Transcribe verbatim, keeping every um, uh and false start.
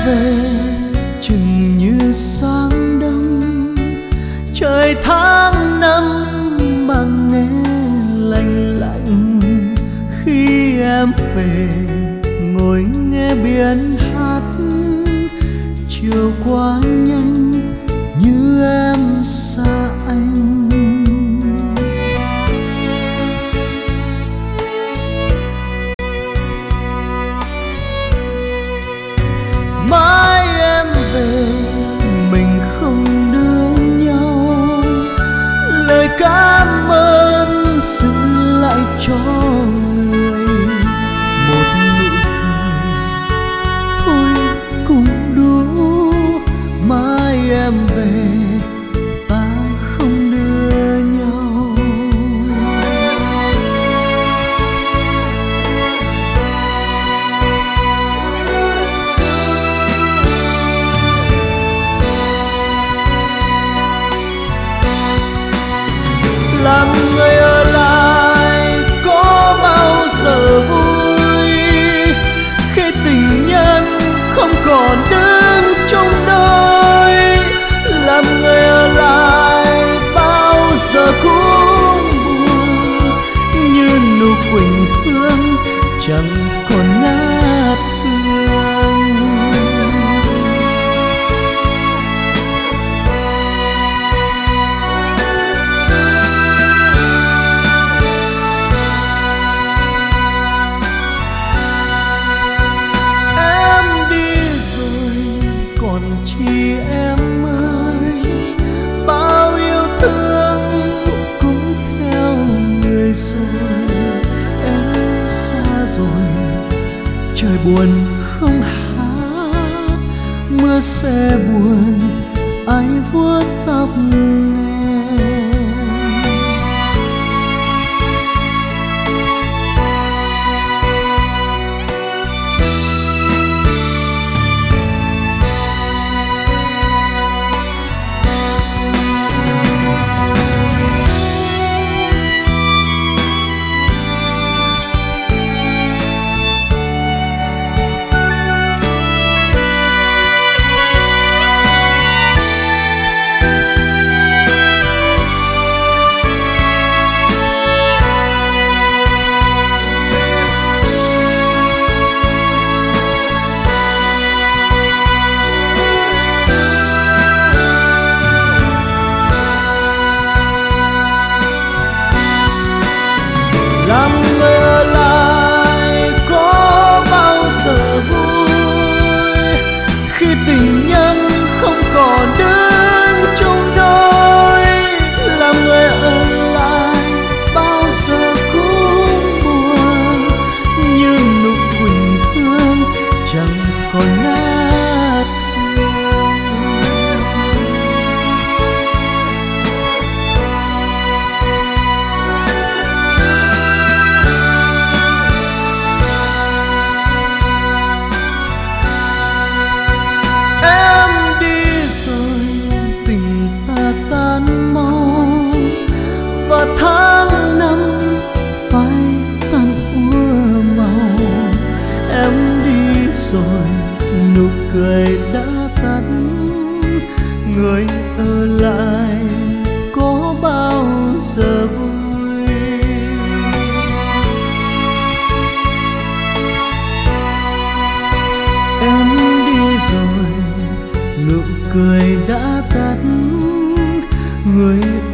về chừng như sáng đông, trời tháng năm mà nghe lạnh lạnh. Khi em về ngồi nghe biển hát, chiều qua nhanh như em xa anh. Mai em về mình không đưa nhau, lời cảm ơn giữ lại cho người. Một nụ cười thôi cũng đủ. Mai em về ta không đưa nhau. Làm người ở lại có bao giờ vui, khi tình nhân không còn đứng chung đôi. Làm người ở lại bao giờ cũng buồn, như nụ quỳnh hương chẳng còn ngát hương. Còn chi em ơi, bao yêu thương cũng theo người rồi. Em xa rồi, trời buồn không hát, mưa sẽ buồn ai vuốt tóc em. Làm người ở lại có bao giờ vui, khi tình nhân không còn đứng chung đôi. Làm người ở lại bao giờ cũng buồn, như nụ quỳnh hương chẳng còn ngát hương. Tháng năm phai tan úa màu, em đi rồi nụ cười đã tắt. Người ở lại có bao giờ vui, em đi rồi nụ cười đã tắt. Người